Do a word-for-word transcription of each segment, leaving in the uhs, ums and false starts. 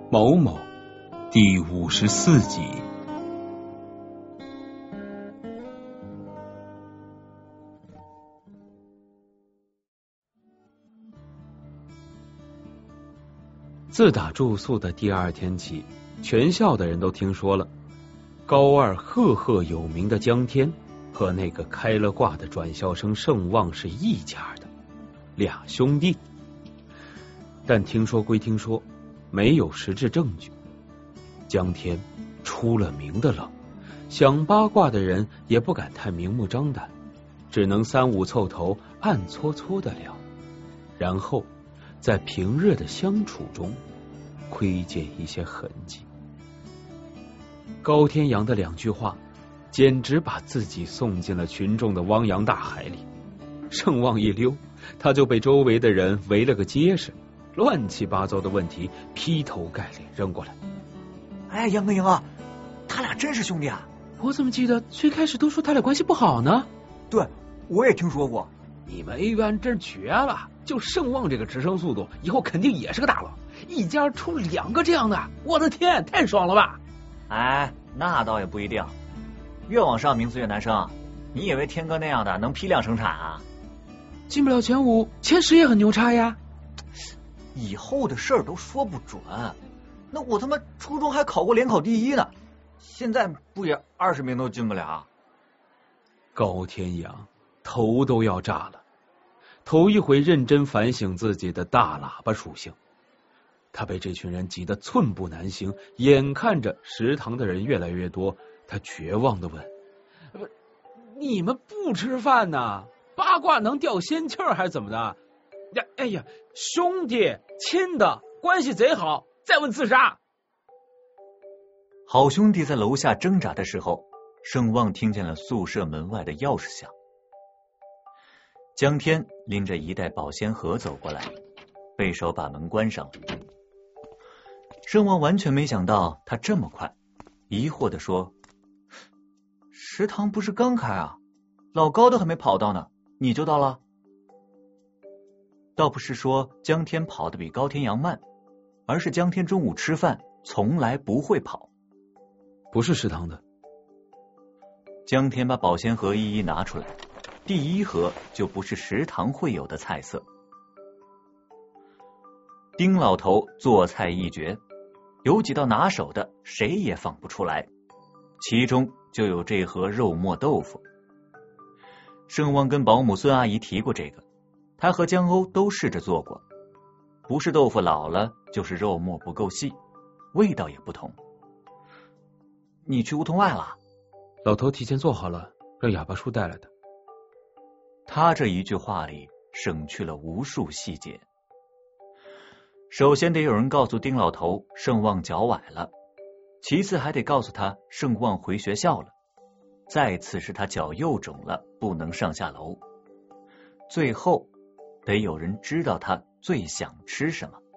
某某第五十四集。自打住宿的第二天起，全校的人都听说了高二赫赫有名的江天和那个开了挂的转校生盛旺是一家的，俩兄弟。但听说归听说，没有实质证据。江天出了名的冷，想八卦的人也不敢太明目张胆，只能三五凑头暗搓搓的聊，然后在平日的相处中窥见一些痕迹。高天阳的两句话简直把自己送进了群众的汪洋大海里，盛旺一溜，他就被周围的人围了个结实，乱七八糟的问题劈头盖脸扔过来。 哎，杨哥杨啊，他俩真是兄弟啊！ 我怎么记得最开始都说他俩关系不好呢？ 对，我也听说过。 你们 A 院真绝了，就盛旺这个直升速度，以后肯定也是个大佬。一家出两个这样的，我的天，太爽了吧！ 哎，那倒也不一定，越往上名次越难升。你以为天哥那样的能批量生产啊？ 进不了前五，前十也很牛叉呀。 以后的事儿都说不准。那我他妈初中还考过联考第一呢，现在不也二十名都进不了？ 高天阳头都要炸了，头一回认真反省自己的大喇叭属性。他被这群人挤得寸步难行，眼看着食堂的人越来越多，他绝望的问： 不，你们不吃饭呢？八卦能掉仙气儿还是怎么的？呀，哎呀，兄弟亲的关系贼好，再问自杀。 好兄弟在楼下挣扎的时候，盛旺听见了宿舍门外的钥匙响。江天拎着一袋保鲜盒走过来，背手把门关上了。盛旺完全没想到他这么快，疑惑地说：食堂不是刚开啊，老高都还没跑到呢，你就到了？倒不是说江天跑得比高天阳慢，而是江天中午吃饭从来不会跑。 不是食堂的。 江天把保鲜盒一一拿出来，第一盒就不是食堂会有的菜色。丁老头做菜一绝，有几道拿手的谁也放不出来，其中就有这盒肉末豆腐。盛旺跟保姆孙阿姨提过这个，他和江欧都试着做过，不是豆腐老了，就是肉末不够细，味道也不同。你去梧桐外了？ 老头提前做好了，让哑巴叔带来的。 他这一句话里省去了无数细节。首先得有人告诉丁老头盛旺脚崴了，其次还得告诉他盛旺回学校了，再次是他脚又肿了，不能上下楼，最后得有人知道他最想吃什么。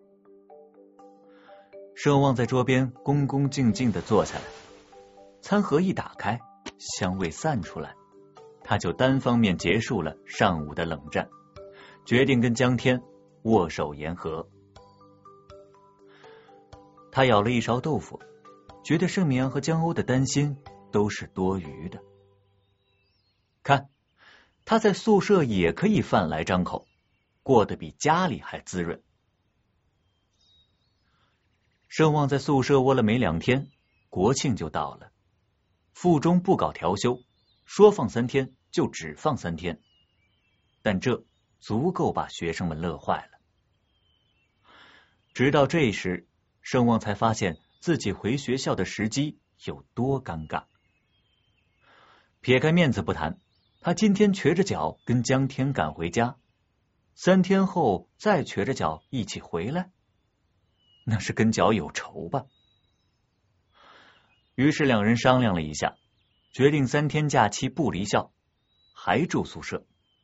盛旺在桌边恭恭敬敬地坐下来，餐盒一打开，香味散出来，他就单方面结束了上午的冷战，决定跟江天握手言和。他舀了一勺豆腐，觉得盛明阳和江欧的担心都是多余的。看，他在宿舍也可以饭来张口，过得比家里还滋润。盛旺在宿舍窝了没两天，国庆就到了。附中不搞调休，说放三天就只放三天，但这足够把学生们乐坏了。直到这时，盛旺才发现自己回学校的时机有多尴尬。撇开面子不谈，他今天瘸着脚跟江天赶回家，三天后再瘸着脚一起回来，那是跟脚有仇吧？于是两人商量了一下，决定三天假期不离校，还住宿舍。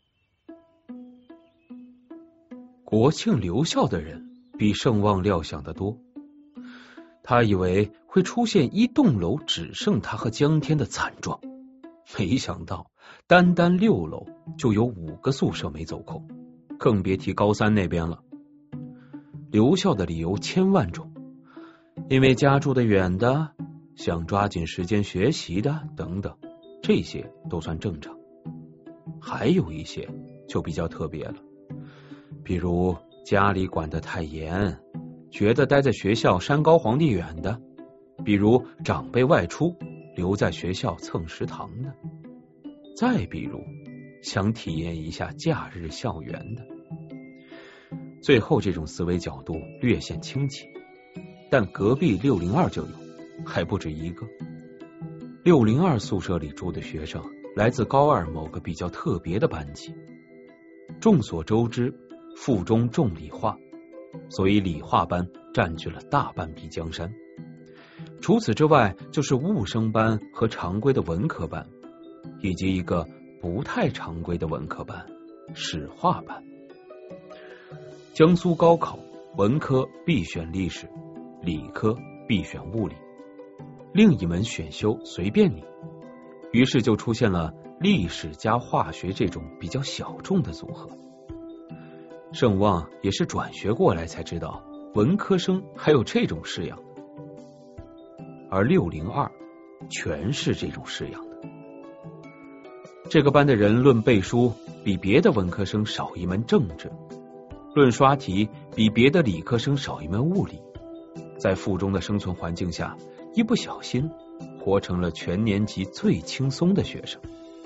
国庆留校的人比盛旺料想的多，他以为会出现一栋楼只剩他和江天的惨状，没想到单单六楼就有五个宿舍没走空，更别提高三那边了。留校的理由千万种， 因为家住得远的，想抓紧时间学习的等等，这些都算正常。还有一些就比较特别了，比如家里管得太严，觉得待在学校山高皇帝远的，比如长辈外出留在学校蹭食堂的，再比如想体验一下假日校园的。最后这种思维角度略显清奇，但隔壁六零二就有，还不止一个。六零二宿舍里住的学生来自高二某个比较特别的班级。众所周知，附中重理化，所以理化班占据了大半壁江山。除此之外，就是物生班和常规的文科班，以及一个不太常规的文科班——史化班。江苏高考，文科必选历史，理科必选物理，另一门选修随便你。于是就出现了历史加化学这种比较小众的组合。盛旺也是转学过来才知道，文科生还有这种式样的，而六零二全是这种式样的。这个班的人论背书比别的文科生少一门政治，论刷题比别的理科生少一门物理。在附中的生存环境下，一不小心活成了全年级最轻松的学生。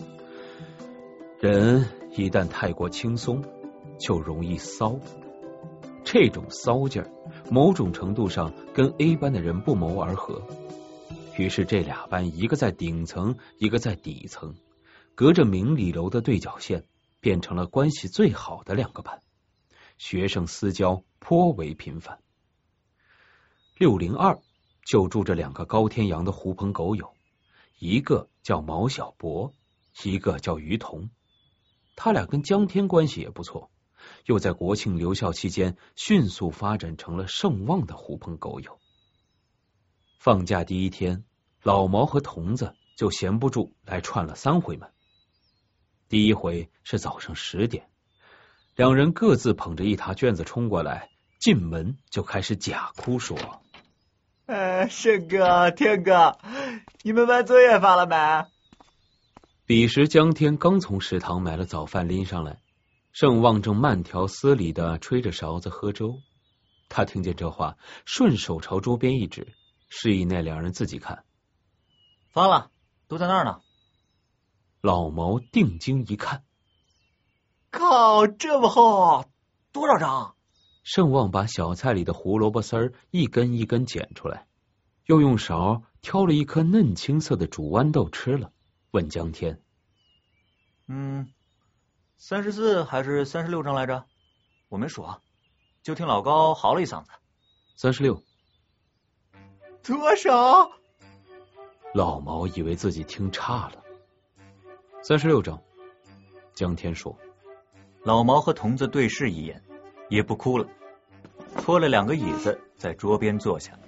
人一旦太过轻松，就容易骚。这种骚劲儿，某种程度上跟 A 班的人不谋而合。于是这俩班，一个在顶层，一个在底层，隔着明里楼的对角线，变成了关系最好的两个班，学生私交颇为频繁。六零二就住着两个高天阳的狐朋狗友，一个叫毛小博，一个叫于彤。他俩跟江天关系也不错，又在国庆留校期间迅速发展成了盛旺的狐朋狗友。放假第一天，老毛和童子就闲不住来串了三回门。第一回是早上十点，两人各自捧着一沓卷子冲过来，进门就开始假哭说： 哎，盛哥、天哥，你们班作业发了没？ 彼时江天刚从食堂买了早饭拎上来，盛旺正慢条斯理的吹着勺子喝粥。他听见这话，顺手朝桌边一指，示意那两人自己看。 发了，都在那儿呢。 老毛定睛一看， 靠，这么厚，多少张？ 盛旺把小菜里的胡萝卜丝儿一根一根捡出来，又用勺挑了一颗嫩青色的煮豌豆吃了，问江天： 嗯，三十四还是三十六张来着？我没数啊，就听老高嚎了一嗓子。 三十六。 多少？ 老毛以为自己听差了。三十六张。江天说。 老毛和童子对视一眼，也不哭了，拖了两个椅子在桌边坐下。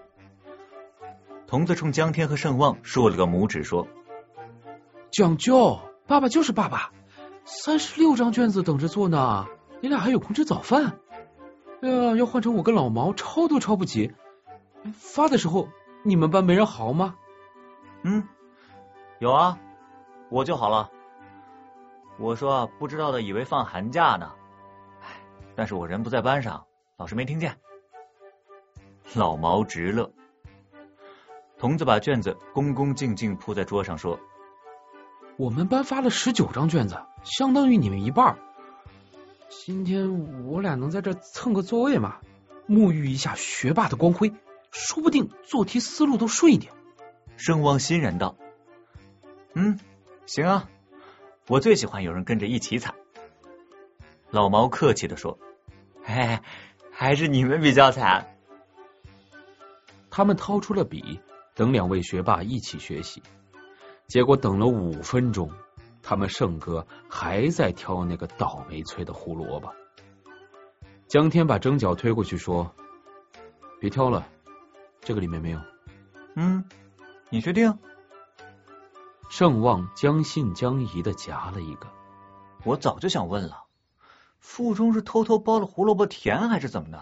童子冲江天和盛旺竖了个拇指说： 讲究，爸爸就是爸爸，三十六张卷子等着做呢，你俩还有空吃早饭。哎呀，要换成我跟老毛，抄都抄不及。发的时候你们班没人嚎吗？ 嗯，有啊，我就好了。我说不知道的以为放寒假呢，唉，但是我人不在班上，老师没听见。老毛直乐。童子把卷子恭恭敬敬铺在桌上说： 我们班发了十九张卷子，相当于你们一半。今天我俩能在这蹭个座位嘛，沐浴一下学霸的光辉，说不定做题思路都顺一点。 盛旺欣然道：嗯，行啊，我最喜欢有人跟着一起惨。老毛客气地说：嘿，还是你们比较惨。 他们掏出了笔，等两位学霸一起学习。结果等了五分钟，他们盛哥还在挑那个倒霉催的胡萝卜。江天把蒸饺推过去说：别挑了，这个里面没有。 嗯，你确定？ 盛旺将信将疑的夹了一个。 我早就想问了，附中是偷偷包了胡萝卜甜还是怎么的？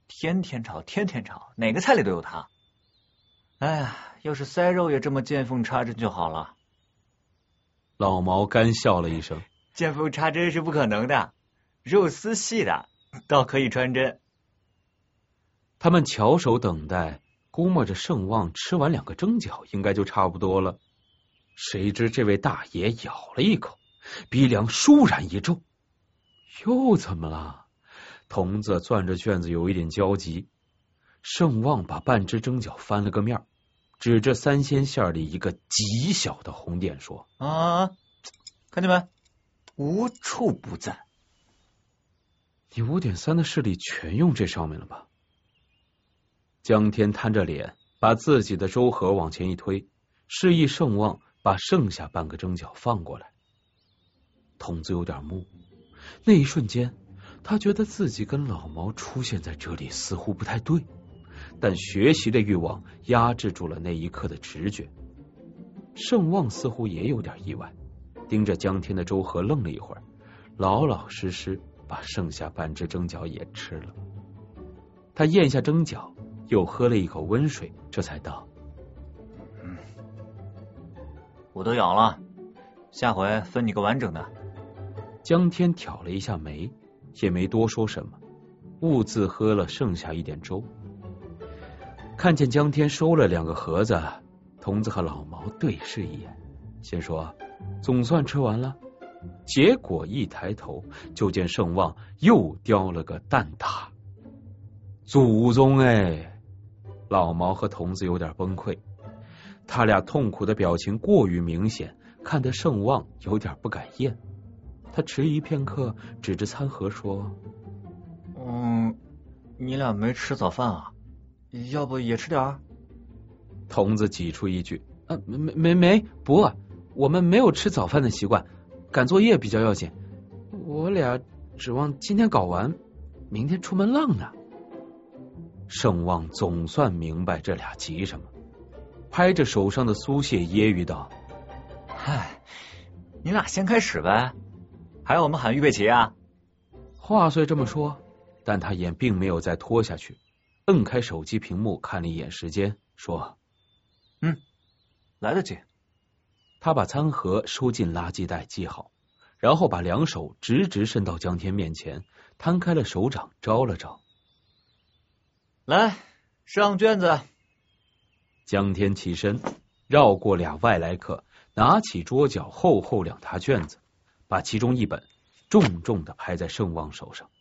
天天炒，天天炒，哪个菜里都有它。哎呀，要是塞肉也这么见缝插针就好了。 老毛干笑了一声， 见缝插针是不可能的，肉丝细的倒可以穿针。 他们翘首等待，估摸着盛旺吃完两个蒸饺应该就差不多了。谁知这位大爷咬了一口，鼻梁倏然一皱。又怎么了？童子攥着卷子有一点焦急。盛旺把半只蒸饺翻了个面，指着三鲜馅里一个极小的红点说： 啊，看见没？无处不在。 你五点三的视力全用这上面了吧？江天摊着脸，把自己的粥盒往前一推，示意盛旺把剩下半个蒸饺放过来。童子有点木，那一瞬间他觉得自己跟老毛出现在这里似乎不太对，但学习的欲望压制住了那一刻的直觉。盛旺似乎也有点意外，盯着江天的粥盒愣了一会儿，老老实实把剩下半只蒸饺也吃了。他咽下蒸饺，又喝了一口温水，这才道： 嗯，我都咬了，下回分你个完整的。 江天挑了一下眉，也没多说什么，兀自喝了剩下一点粥。看见江天收了两个盒子，童子和老毛对视一眼，先说总算吃完了。结果一抬头，就见盛旺又叼了个蛋挞。祖宗哎！老毛和童子有点崩溃，他俩痛苦的表情过于明显，看得盛旺有点不敢咽。他迟疑片刻，指着餐盒说： 嗯，你俩没吃早饭啊？要不也吃点儿？ 童子挤出一句： 啊，没没没，不，我们没有吃早饭的习惯，赶作业比较要紧。我俩指望今天搞完，明天出门浪呢。 盛旺总算明白这俩急什么，拍着手上的酥蟹揶揄道： 嗨，你俩先开始呗，还要我们喊预备起啊？ 话虽这么说，但他也并没有再拖下去，摁开手机屏幕看了一眼时间，说： 嗯，来得及。 他把餐盒收进垃圾袋系好，然后把两手直直伸到江天面前，摊开了手掌招了招： 来，上卷子。 江天起身，绕过俩外来客，拿起桌角厚厚两沓卷子，把其中一本重重的拍在盛旺手上。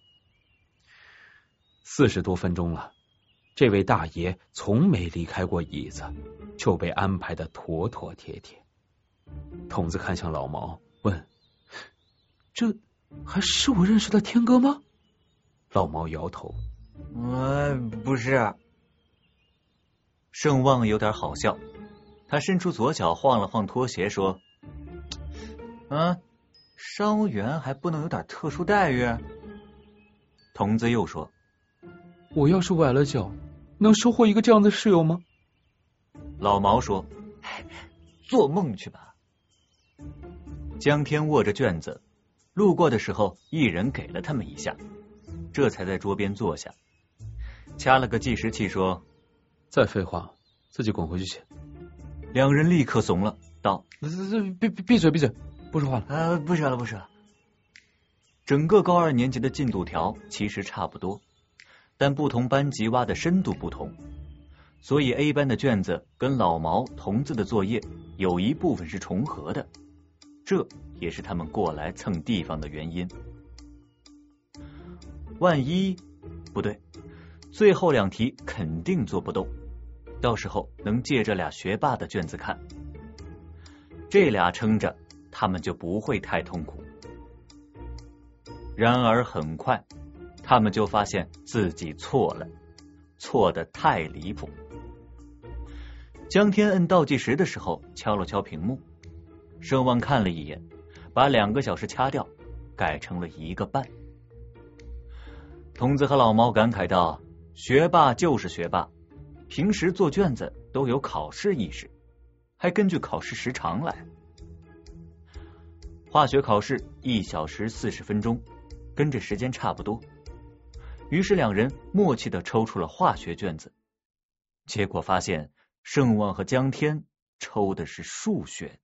四十多分钟了，这位大爷从没离开过椅子，就被安排的妥妥帖帖。童子看向老毛，问： 这还是我认识的天哥吗？ 老毛摇头： 呃，不是。盛旺有点好笑，他伸出左脚晃了晃拖鞋，说：嗯，商务员还不能有点特殊待遇？童子又说： 我要是崴了脚，能收获一个这样的室友吗？ 老毛说：做梦去吧。江天握着卷子，路过的时候一人给了他们一下，这才在桌边坐下，掐了个计时器说： 再废话，自己滚回去写。 两人立刻怂了，道： 闭闭闭嘴闭嘴，不说话了。 呃，不说了不说了。整个高二年级的进度条其实差不多，但不同班级挖的深度不同，所以 A 班的卷子跟老毛童子的作业有一部分是重合的，这也是他们过来蹭地方的原因。万一不对，最后两题肯定做不动，到时候能借这俩学霸的卷子看，这俩撑着他们就不会太痛苦。然而很快他们就发现自己错了，错得太离谱。江天摁倒计时的时候敲了敲屏幕，盛旺看了一眼，把两个小时掐掉，改成了一个半。童子和老毛感慨道：学霸就是学霸，平时做卷子都有考试意识，还根据考试时长来。化学考试一小时四十分钟，跟这时间差不多。 于是两人默契的抽出了化学卷子，结果发现盛旺和江天抽的是数学。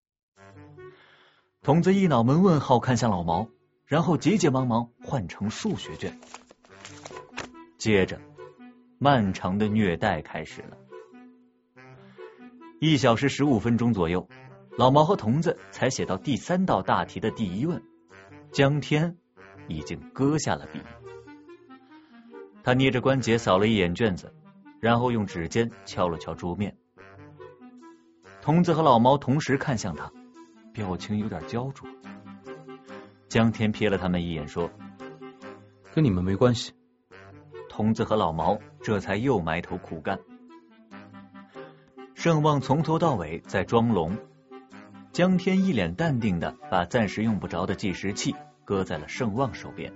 童子一脑门问号看向老毛，然后急急忙忙换成数学卷。接着漫长的虐待开始了。一小时十五分钟左右，老毛和童子才写到第三道大题的第一问，江天已经搁下了笔。他捏着关节扫了一眼卷子，然后用指尖敲了敲桌面。童子和老毛同时看向他，表情有点焦灼。江天瞥了他们一眼说： 跟你们没关系。 童子和老毛这才又埋头苦干。盛旺从头到尾在装聋，江天一脸淡定的把暂时用不着的计时器搁在了盛旺手边。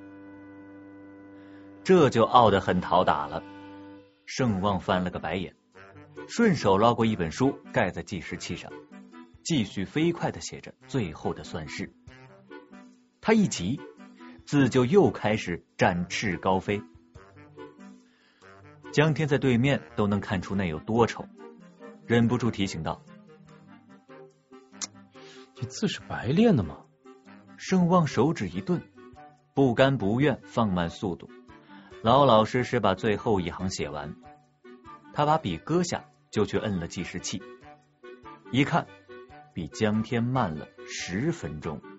这就傲得很讨打了。盛旺翻了个白眼，顺手捞过一本书盖在计时器上，继续飞快的写着最后的算式。他一急，字就又开始展翅高飞。江天在对面都能看出那有多丑，忍不住提醒道： 这字是白练的吗？ 盛旺手指一顿，不甘不愿放慢速度，老老实实把最后一行写完。他把笔搁下，就去摁了计时器，一看比江天慢了十分钟。